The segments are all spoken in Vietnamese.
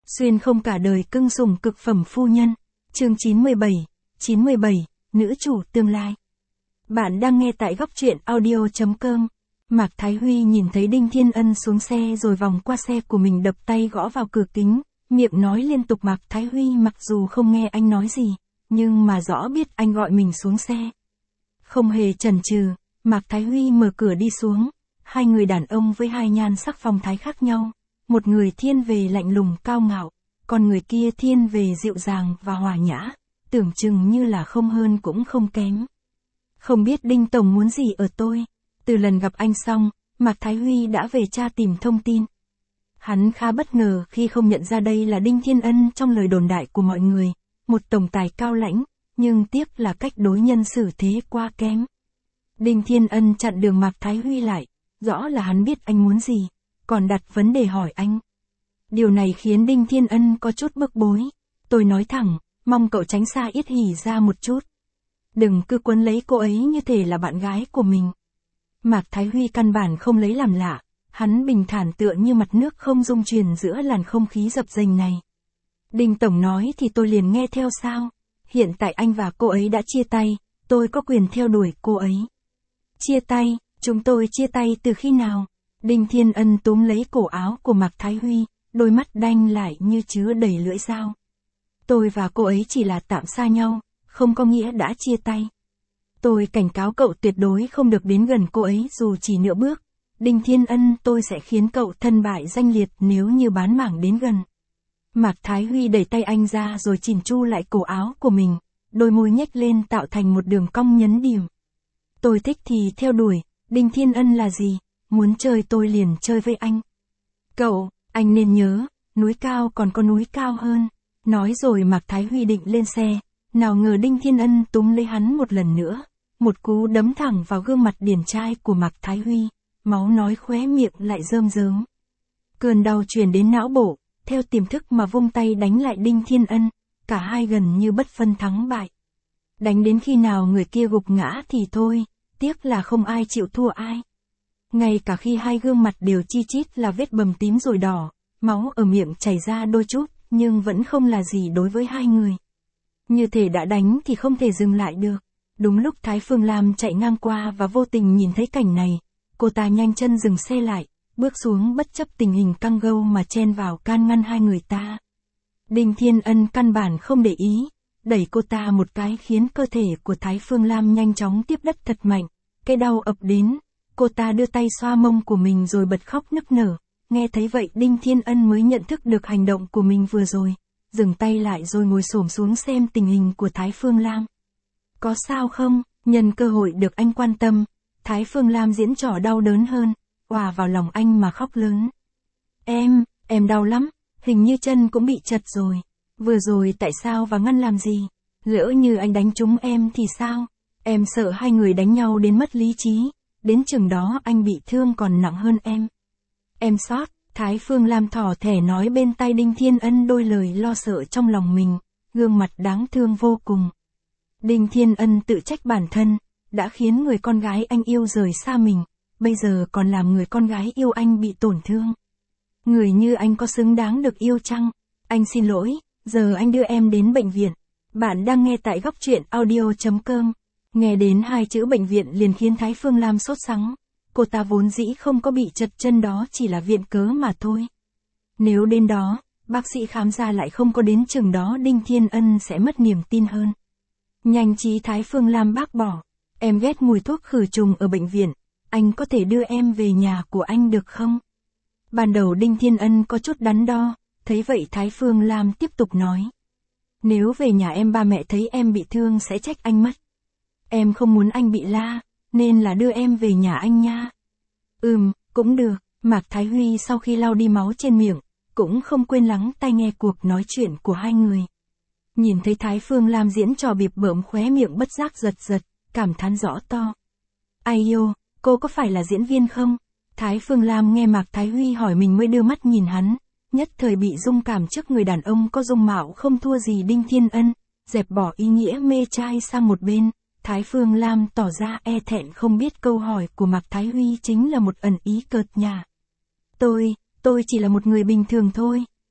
Xuyên không cả đời cưng sủng cực phẩm phu nhân. Chương 97, nữ chủ tương lai. Bạn đang nghe tại góc truyện audio.com. Mạc Thái Huy nhìn thấy Đinh Thiên Ân xuống xe rồi vòng qua xe của mình, đập tay gõ vào cửa kính, miệng nói liên tục. Mạc Thái Huy mặc dù không nghe anh nói gì, nhưng mà rõ biết anh gọi mình xuống xe. Không hề chần chừ, Mạc Thái Huy mở cửa đi xuống. Hai người đàn ông với hai nhan sắc phong thái khác nhau. Một người thiên về lạnh lùng cao ngạo, còn người kia thiên về dịu dàng và hòa nhã, tưởng chừng như là không hơn cũng không kém. Không biết Đinh Tổng muốn gì ở tôi? Từ lần gặp anh xong, Mạc Thái Huy đã về tra tìm thông tin. Hắn khá bất ngờ khi không nhận ra đây là Đinh Thiên Ân trong lời đồn đại của mọi người, một tổng tài cao lãnh, nhưng tiếc là cách đối nhân xử thế quá kém. Đinh Thiên Ân chặn đường Mạc Thái Huy lại, rõ là hắn biết anh muốn gì, còn đặt vấn đề hỏi anh. Điều này khiến Đinh Thiên Ân có chút bức bối. Tôi nói thẳng, mong cậu tránh xa Yết Hỷ ra một chút. Đừng cứ quấn lấy cô ấy như thể là bạn gái của mình. Mạc Thái Huy căn bản không lấy làm lạ, hắn bình thản tựa như mặt nước không rung chuyển giữa làn không khí dập dềnh này. Đinh Tổng nói thì tôi liền nghe theo sao? Hiện tại anh và cô ấy đã chia tay, tôi có quyền theo đuổi cô ấy. Chia tay? Chúng tôi chia tay từ khi nào? Đinh Thiên Ân túm lấy cổ áo của Mạc Thái Huy, đôi mắt đanh lại như chứa đầy lưỡi dao. Tôi và cô ấy chỉ là tạm xa nhau, không có nghĩa đã chia tay. Tôi cảnh cáo cậu tuyệt đối không được đến gần cô ấy dù chỉ nửa bước. Đinh Thiên Ân, tôi sẽ khiến cậu thân bại danh liệt nếu như bán mảng đến gần. Mạc Thái Huy đẩy tay anh ra rồi chỉn chu lại cổ áo của mình, đôi môi nhếch lên tạo thành một đường cong nhấn điểm. Tôi thích thì theo đuổi, Đinh Thiên Ân là gì? Muốn chơi tôi liền chơi với anh. Cậu, anh nên nhớ, núi cao còn có núi cao hơn. Nói rồi Mạc Thái Huy định lên xe, nào ngờ Đinh Thiên Ân túm lấy hắn một lần nữa. Một cú đấm thẳng vào gương mặt điển trai của Mạc Thái Huy, máu nói khóe miệng lại rơm rớm. Cơn đau truyền đến não bộ, theo tiềm thức mà vung tay đánh lại Đinh Thiên Ân, cả hai gần như bất phân thắng bại. Đánh đến khi nào người kia gục ngã thì thôi, tiếc là không ai chịu thua ai. Ngay cả khi hai gương mặt đều chi chít là vết bầm tím rồi đỏ, máu ở miệng chảy ra đôi chút, nhưng vẫn không là gì đối với hai người. Như thể đã đánh thì không thể dừng lại được. Đúng lúc Thái Phương Lam chạy ngang qua và vô tình nhìn thấy cảnh này, cô ta nhanh chân dừng xe lại, bước xuống bất chấp tình hình căng gâu mà chen vào can ngăn hai người ta. Đinh Thiên Ân căn bản không để ý, đẩy cô ta một cái khiến cơ thể của Thái Phương Lam nhanh chóng tiếp đất thật mạnh, cái đau ập đến. Cô ta đưa tay xoa mông của mình rồi bật khóc nức nở. Nghe thấy vậy Đinh Thiên Ân mới nhận thức được hành động của mình vừa rồi, dừng tay lại rồi ngồi xổm xuống xem tình hình của Thái Phương Lam. Có sao không? Nhân cơ hội được anh quan tâm, Thái Phương Lam diễn trò đau đớn hơn, òa vào lòng anh mà khóc lớn. Em đau lắm, hình như chân cũng bị chật rồi. Vừa rồi tại sao và ngăn làm gì? Lỡ như anh đánh trúng em thì sao? Em sợ hai người đánh nhau đến mất lý trí. Đến chừng đó anh bị thương còn nặng hơn em. Em sót, Thái Phương Lam thỏ thẻ nói bên tai Đinh Thiên Ân đôi lời lo sợ trong lòng mình, gương mặt đáng thương vô cùng. Đinh Thiên Ân tự trách bản thân, đã khiến người con gái anh yêu rời xa mình, bây giờ còn làm người con gái yêu anh bị tổn thương. Người như anh có xứng đáng được yêu chăng? Anh xin lỗi, giờ anh đưa em đến bệnh viện. Bạn đang nghe tại góc truyện audio.com. Nghe đến hai chữ bệnh viện liền khiến Thái Phương Lam sốt sắng. Cô ta vốn dĩ không có bị chật chân, đó chỉ là viện cớ mà thôi. Nếu đến đó, bác sĩ khám ra lại không có đến chừng đó Đinh Thiên Ân sẽ mất niềm tin hơn. Nhanh trí Thái Phương Lam bác bỏ. Em ghét mùi thuốc khử trùng ở bệnh viện. Anh có thể đưa em về nhà của anh được không? Ban đầu Đinh Thiên Ân có chút đắn đo, thấy vậy Thái Phương Lam tiếp tục nói. Nếu về nhà em ba mẹ thấy em bị thương sẽ trách anh mất. Em không muốn anh bị la, nên là đưa em về nhà anh nha. Cũng được. Mạc Thái Huy sau khi lau đi máu trên miệng, cũng không quên lắng tai nghe cuộc nói chuyện của hai người. Nhìn thấy Thái Phương Lam diễn trò bịp bợm, khóe miệng bất giác giật giật, cảm thán rõ to. Ai yêu, cô có phải là diễn viên không? Thái Phương Lam nghe Mạc Thái Huy hỏi mình mới đưa mắt nhìn hắn, nhất thời bị rung cảm trước người đàn ông có dung mạo không thua gì Đinh Thiên Ân, dẹp bỏ ý nghĩa mê trai sang một bên. Thái Phương Lam tỏ ra e thẹn không biết câu hỏi của Mạc Thái Huy chính là một ẩn ý cợt nhả. Tôi chỉ là một người bình thường thôi.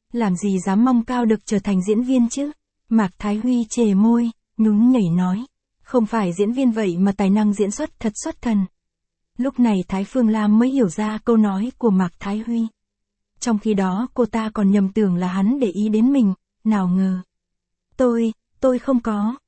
Làm gì dám mong cao được trở thành diễn viên chứ? Mạc Thái Huy chề môi, nhún nhảy nói. Không phải diễn viên vậy mà tài năng diễn xuất thật xuất thần. Lúc này Thái Phương Lam mới hiểu ra câu nói của Mạc Thái Huy. Trong khi đó cô ta còn nhầm tưởng là hắn để ý đến mình, nào ngờ. Tôi không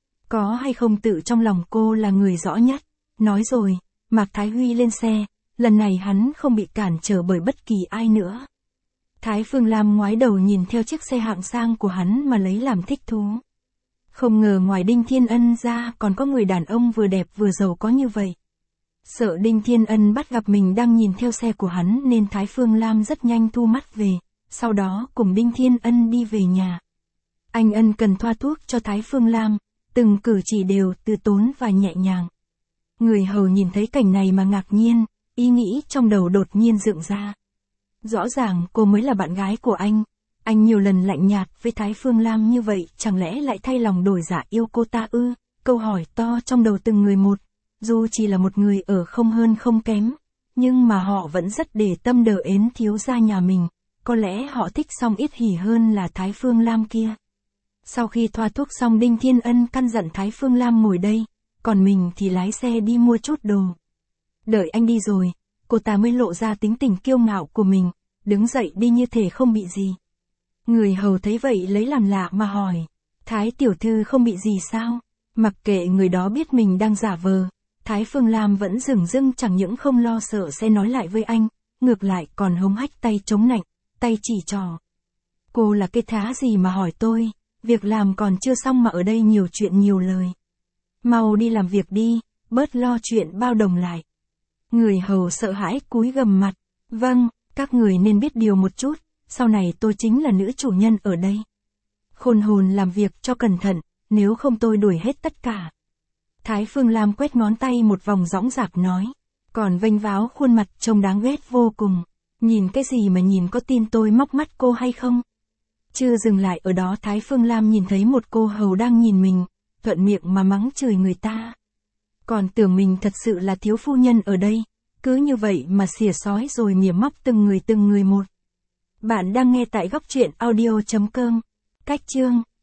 có hay không tự trong lòng cô là người rõ nhất. Nói rồi, Mạc Thái Huy lên xe, lần này hắn không bị cản trở bởi bất kỳ ai nữa. Thái Phương Lam ngoái đầu nhìn theo chiếc xe hạng sang của hắn mà lấy làm thích thú. Không ngờ ngoài Đinh Thiên Ân ra còn có người đàn ông vừa đẹp vừa giàu có như vậy. Sợ Đinh Thiên Ân bắt gặp mình đang nhìn theo xe của hắn nên Thái Phương Lam rất nhanh thu mắt về, sau đó cùng Đinh Thiên Ân đi về nhà. Anh Ân cần thoa thuốc cho Thái Phương Lam, từng cử chỉ đều từ tốn và nhẹ nhàng. Người hầu nhìn thấy cảnh này mà ngạc nhiên, ý nghĩ trong đầu đột nhiên dựng ra. Rõ ràng cô mới là bạn gái của anh nhiều lần lạnh nhạt với Thái Phương Lam như vậy chẳng lẽ lại thay lòng đổi dạ yêu cô ta ư? Câu hỏi to trong đầu từng người một, dù chỉ là một người ở không hơn không kém, nhưng mà họ vẫn rất để tâm đờ ến thiếu gia nhà mình, có lẽ họ thích Song Yết Hỉ hơn là Thái Phương Lam kia. Sau khi thoa thuốc xong Đinh Thiên Ân căn dặn Thái Phương Lam ngồi đây, còn mình thì lái xe đi mua chút đồ. Đợi anh đi rồi, cô ta mới lộ ra tính tình kiêu ngạo của mình, đứng dậy đi như thể không bị gì. Người hầu thấy vậy lấy làm lạ mà hỏi, Thái tiểu thư không bị gì sao? Mặc kệ người đó biết mình đang giả vờ, Thái Phương Lam vẫn dửng dưng chẳng những không lo sợ sẽ nói lại với anh, ngược lại còn hống hách tay chống nạnh, tay chỉ trò. Cô là cái thá gì mà hỏi tôi, việc làm còn chưa xong mà ở đây nhiều chuyện nhiều lời. Mau đi làm việc đi, bớt lo chuyện bao đồng lại. Người hầu sợ hãi cúi gằm mặt, vâng, các người nên biết điều một chút, sau này tôi chính là nữ chủ nhân ở đây. Khôn hồn làm việc cho cẩn thận, nếu không tôi đuổi hết tất cả. Thái Phương Lam quét ngón tay một vòng dõng dạc nói, còn vênh váo khuôn mặt trông đáng ghét vô cùng. Nhìn cái gì mà nhìn, có tin tôi móc mắt cô hay không? Chưa dừng lại ở đó Thái Phương Lam nhìn thấy một cô hầu đang nhìn mình, thuận miệng mà mắng chửi người ta. Còn tưởng mình thật sự là thiếu phu nhân ở đây, cứ như vậy mà xỉa xói rồi mỉa móc từng người một. Bạn đang nghe tại góc truyện audio.com. Cách chương